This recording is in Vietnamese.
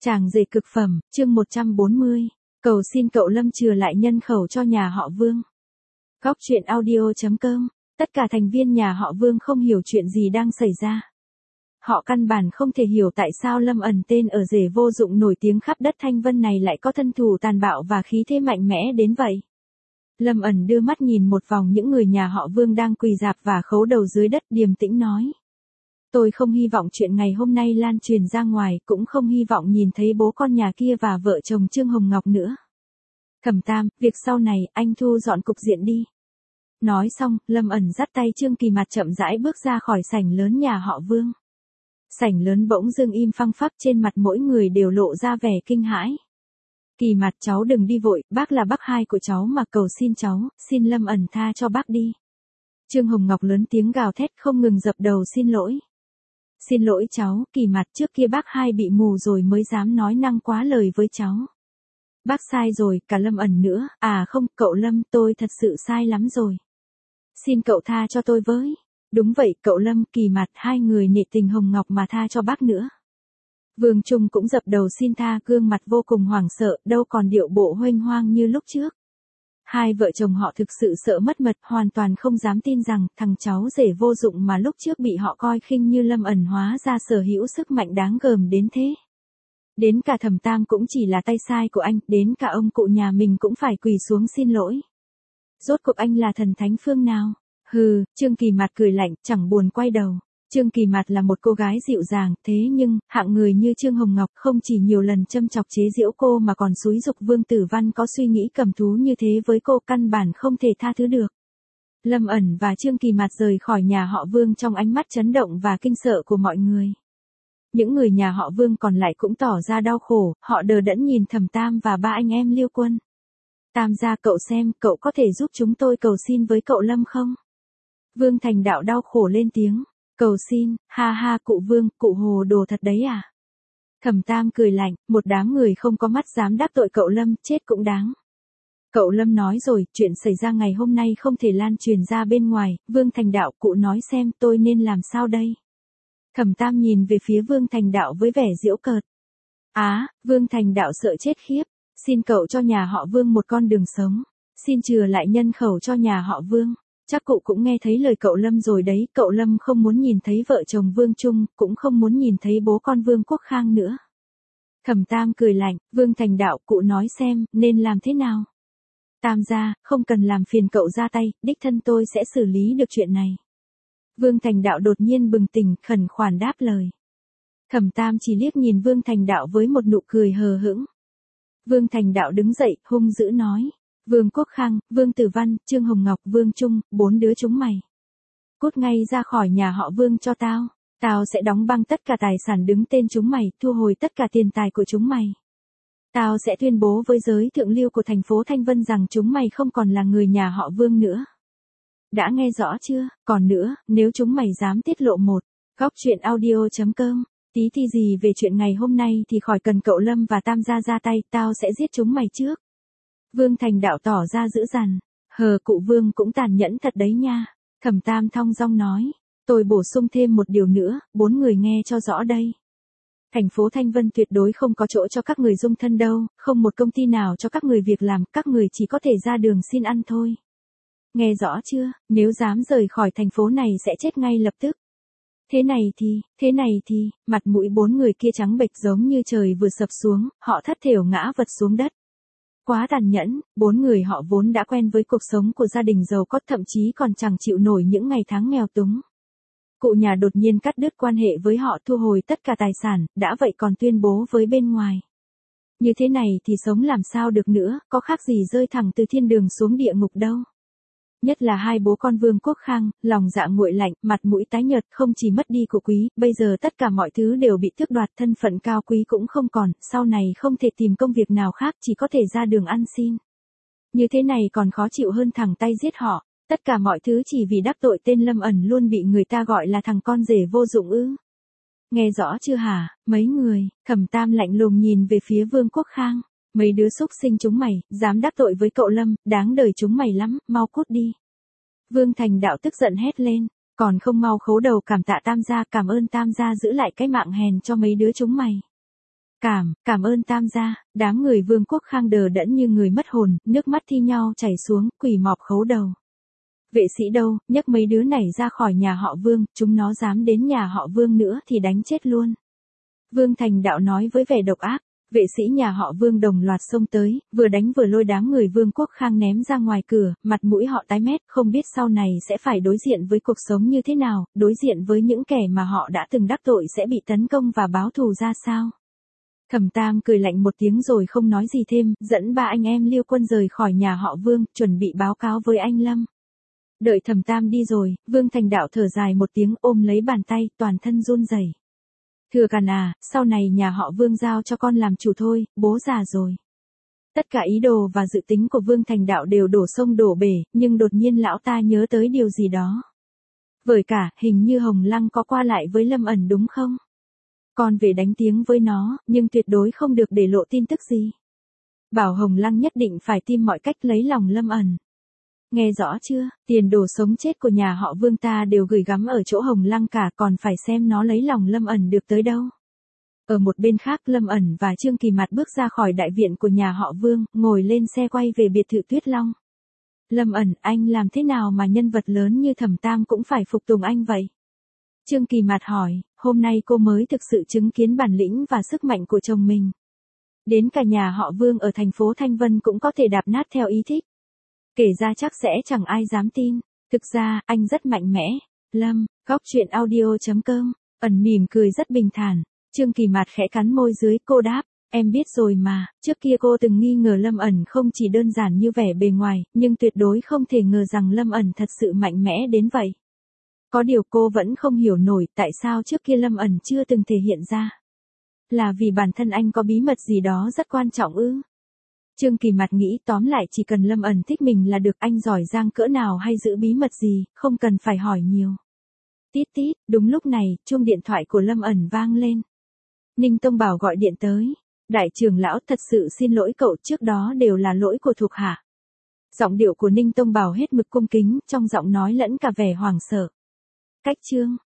Chàng rể cực phẩm, chương 140. Cầu xin cậu Lâm chừa lại nhân khẩu cho nhà họ Vương. Góc truyện audio.com. Tất cả thành viên nhà họ Vương không hiểu chuyện gì đang xảy ra. Họ căn bản không thể hiểu tại sao Lâm ẩn tên ở rể vô dụng nổi tiếng khắp đất Thanh Vân này lại có thân thủ tàn bạo và khí thế mạnh mẽ đến vậy. Lâm ẩn đưa mắt nhìn một vòng những người nhà họ Vương đang quỳ rạp và khấu đầu dưới đất, điềm tĩnh nói. Tôi không hy vọng chuyện ngày hôm nay lan truyền ra ngoài, cũng không hy vọng nhìn thấy bố con nhà kia và vợ chồng Trương Hồng Ngọc nữa. Thẩm Tam, việc sau này, anh thu dọn cục diện đi. Nói xong, Lâm ẩn dắt tay Trương Kỳ Mạt chậm rãi bước ra khỏi sảnh lớn nhà họ Vương. Sảnh lớn bỗng dưng im phăng phắc, trên mặt mỗi người đều lộ ra vẻ kinh hãi. Kỳ Mạt, cháu đừng đi vội, bác là bác hai của cháu mà, cầu xin cháu, xin Lâm ẩn tha cho bác đi. Trương Hồng Ngọc lớn tiếng gào thét không ngừng dập đầu xin lỗi. Xin lỗi cháu, Kỳ Mạt, trước kia bác hai bị mù rồi mới dám nói năng quá lời với cháu. Bác sai rồi, cả Lâm ẩn nữa, à không, cậu Lâm, tôi thật sự sai lắm rồi. Xin cậu tha cho tôi với. Đúng vậy, cậu Lâm, Kỳ Mạt, hai người nể tình Hồng Ngọc mà tha cho bác nữa. Vương Trung cũng dập đầu xin tha, gương mặt vô cùng hoảng sợ, đâu còn điệu bộ huênh hoang như lúc trước. Hai vợ chồng họ thực sự sợ mất mật, hoàn toàn không dám tin rằng thằng cháu rể vô dụng mà lúc trước bị họ coi khinh như Lâm ẩn hóa ra sở hữu sức mạnh đáng gờm đến thế. Đến cả Thẩm Tam cũng chỉ là tay sai của anh, đến cả ông cụ nhà mình cũng phải quỳ xuống xin lỗi. Rốt cuộc anh là thần thánh phương nào? Hừ, Trương Kỳ Mạt cười lạnh, chẳng buồn quay đầu. Trương Kỳ Mạt là một cô gái dịu dàng, thế nhưng, hạng người như Trương Hồng Ngọc không chỉ nhiều lần châm chọc chế giễu cô mà còn xúi giục Vương Tử Văn có suy nghĩ cầm thú như thế với cô, căn bản không thể tha thứ được. Lâm ẩn và Trương Kỳ Mạt rời khỏi nhà họ Vương trong ánh mắt chấn động và kinh sợ của mọi người. Những người nhà họ Vương còn lại cũng tỏ ra đau khổ, họ đờ đẫn nhìn Thẩm Tam và ba anh em Liêu Quân. Tam gia, cậu xem, cậu có thể giúp chúng tôi cầu xin với cậu Lâm không? Vương Thành Đạo đau khổ lên tiếng. Cầu xin, ha ha, cụ Vương, cụ hồ đồ thật đấy à? Thẩm Tam cười lạnh, một đám người không có mắt dám đắc tội cậu Lâm, chết cũng đáng. Cậu Lâm nói rồi, chuyện xảy ra ngày hôm nay không thể lan truyền ra bên ngoài, Vương Thành Đạo, cụ nói xem tôi nên làm sao đây? Thẩm Tam nhìn về phía Vương Thành Đạo với vẻ giễu cợt. Vương Thành Đạo sợ chết khiếp, xin cậu cho nhà họ Vương một con đường sống, xin chừa lại nhân khẩu cho nhà họ Vương. Chắc cụ cũng nghe thấy lời cậu Lâm rồi đấy, cậu Lâm không muốn nhìn thấy vợ chồng Vương Trung, cũng không muốn nhìn thấy bố con Vương Quốc Khang nữa. Thẩm Tam cười lạnh, Vương Thành Đạo, cụ nói xem, nên làm thế nào? Tam gia, không cần làm phiền cậu ra tay, đích thân tôi sẽ xử lý được chuyện này. Vương Thành Đạo đột nhiên bừng tỉnh, khẩn khoản đáp lời. Thẩm Tam chỉ liếc nhìn Vương Thành Đạo với một nụ cười hờ hững. Vương Thành Đạo đứng dậy, hung dữ nói. Vương Quốc Khang, Vương Tử Văn, Trương Hồng Ngọc, Vương Trung, 4 đứa chúng mày. Cút ngay ra khỏi nhà họ Vương cho tao. Tao sẽ đóng băng tất cả tài sản đứng tên chúng mày, thu hồi tất cả tiền tài của chúng mày. Tao sẽ tuyên bố với giới thượng lưu của thành phố Thanh Vân rằng chúng mày không còn là người nhà họ Vương nữa. Đã nghe rõ chưa? Còn nữa, nếu chúng mày dám tiết lộ một, góc truyện audio.com, tí thì gì về chuyện ngày hôm nay thì khỏi cần cậu Lâm và Tam gia ra tay, tao sẽ giết chúng mày trước. Vương Thành Đạo tỏ ra dữ dằn. Cụ Vương cũng tàn nhẫn thật đấy nha. Thẩm Tam thong dong nói. Tôi bổ sung thêm một điều nữa, 4 người nghe cho rõ đây. Thành phố Thanh Vân tuyệt đối không có chỗ cho các người dung thân đâu, không một công ty nào cho các người việc làm, các người chỉ có thể ra đường xin ăn thôi. Nghe rõ chưa, nếu dám rời khỏi thành phố này sẽ chết ngay lập tức. Thế này thì, mặt mũi 4 người kia trắng bệch giống như trời vừa sập xuống, họ thất thểu ngã vật xuống đất. Quá tàn nhẫn, 4 người họ vốn đã quen với cuộc sống của gia đình giàu có, thậm chí còn chẳng chịu nổi những ngày tháng nghèo túng. Cụ nhà đột nhiên cắt đứt quan hệ với họ, thu hồi tất cả tài sản, đã vậy còn tuyên bố với bên ngoài. Như thế này thì sống làm sao được nữa, có khác gì rơi thẳng từ thiên đường xuống địa ngục đâu. Nhất là hai bố con Vương Quốc Khang, lòng dạ nguội lạnh, mặt mũi tái nhợt, không chỉ mất đi của quý, bây giờ tất cả mọi thứ đều bị tước đoạt, thân phận cao quý cũng không còn, sau này không thể tìm công việc nào khác, chỉ có thể ra đường ăn xin. Như thế này còn khó chịu hơn thẳng tay giết họ, tất cả mọi thứ chỉ vì đắc tội tên Lâm ẩn luôn bị người ta gọi là thằng con rể vô dụng ư. Nghe rõ chưa hả, mấy người? Thẩm Tam lạnh lùng nhìn về phía Vương Quốc Khang. Mấy đứa xúc sinh chúng mày, dám đắc tội với cậu Lâm, đáng đời chúng mày lắm, mau cút đi. Vương Thành Đạo tức giận hét lên, còn không mau khấu đầu cảm tạ Tam gia, cảm ơn Tam gia giữ lại cái mạng hèn cho mấy đứa chúng mày. Cảm ơn Tam gia. Đám người Vương Quốc Khang đờ đẫn như người mất hồn, nước mắt thi nhau chảy xuống, quỳ mọp khấu đầu. Vệ sĩ đâu, nhấc mấy đứa này ra khỏi nhà họ Vương, chúng nó dám đến nhà họ Vương nữa thì đánh chết luôn. Vương Thành Đạo nói với vẻ độc ác. Vệ sĩ nhà họ Vương đồng loạt xông tới, vừa đánh vừa lôi đám người Vương Quốc Khang ném ra ngoài cửa, mặt mũi họ tái mét, không biết sau này sẽ phải đối diện với cuộc sống như thế nào, đối diện với những kẻ mà họ đã từng đắc tội sẽ bị tấn công và báo thù ra sao. Thẩm Tam cười lạnh một tiếng rồi không nói gì thêm, dẫn ba anh em Liêu Quân rời khỏi nhà họ Vương, chuẩn bị báo cáo với anh Lâm. Đợi Thẩm Tam đi rồi, Vương Thành Đạo thở dài một tiếng ôm lấy bàn tay, toàn thân run rẩy. Thừa Càn à, sau này nhà họ Vương giao cho con làm chủ thôi, bố già rồi. Tất cả ý đồ và dự tính của Vương Thành Đạo đều đổ sông đổ bể, nhưng đột nhiên lão ta nhớ tới điều gì đó. Với cả, hình như Hồng Lăng có qua lại với Lâm ẩn đúng không? Con về đánh tiếng với nó, nhưng tuyệt đối không được để lộ tin tức gì. Bảo Hồng Lăng nhất định phải tìm mọi cách lấy lòng Lâm ẩn. Nghe rõ chưa, tiền đồ sống chết của nhà họ Vương ta đều gửi gắm ở chỗ Hồng Lăng cả, còn phải xem nó lấy lòng Lâm ẩn được tới đâu. Ở một bên khác, Lâm ẩn và Trương Kỳ Mạt bước ra khỏi đại viện của nhà họ Vương, ngồi lên xe quay về biệt thự Tuyết Long. Lâm ẩn, anh làm thế nào mà nhân vật lớn như Thẩm Tam cũng phải phục tùng anh vậy? Trương Kỳ Mạt hỏi, hôm nay cô mới thực sự chứng kiến bản lĩnh và sức mạnh của chồng mình. Đến cả nhà họ Vương ở thành phố Thanh Vân cũng có thể đạp nát theo ý thích. Kể ra chắc sẽ chẳng ai dám tin. Thực ra, anh rất mạnh mẽ. Lâm, góc chuyện audio.com. Ẩn mỉm cười rất bình thản. Trương Kỳ Mạt khẽ cắn môi dưới, cô đáp. Em biết rồi mà, trước kia cô từng nghi ngờ Lâm ẩn không chỉ đơn giản như vẻ bề ngoài, nhưng tuyệt đối không thể ngờ rằng Lâm ẩn thật sự mạnh mẽ đến vậy. Có điều cô vẫn không hiểu nổi tại sao trước kia Lâm ẩn chưa từng thể hiện ra. Là vì bản thân anh có bí mật gì đó rất quan trọng ư? Trương Kỳ Mạt nghĩ tóm lại chỉ cần Lâm ẩn thích mình là được, anh giỏi giang cỡ nào hay giữ bí mật gì, không cần phải hỏi nhiều. Tít tít, đúng lúc này, chuông điện thoại của Lâm ẩn vang lên. Ninh Tông Bảo gọi điện tới. Đại trưởng lão, thật sự xin lỗi cậu, trước đó đều là lỗi của thuộc hạ. Giọng điệu của Ninh Tông Bảo hết mực cung kính, trong giọng nói lẫn cả vẻ hoảng sợ. Cách chương.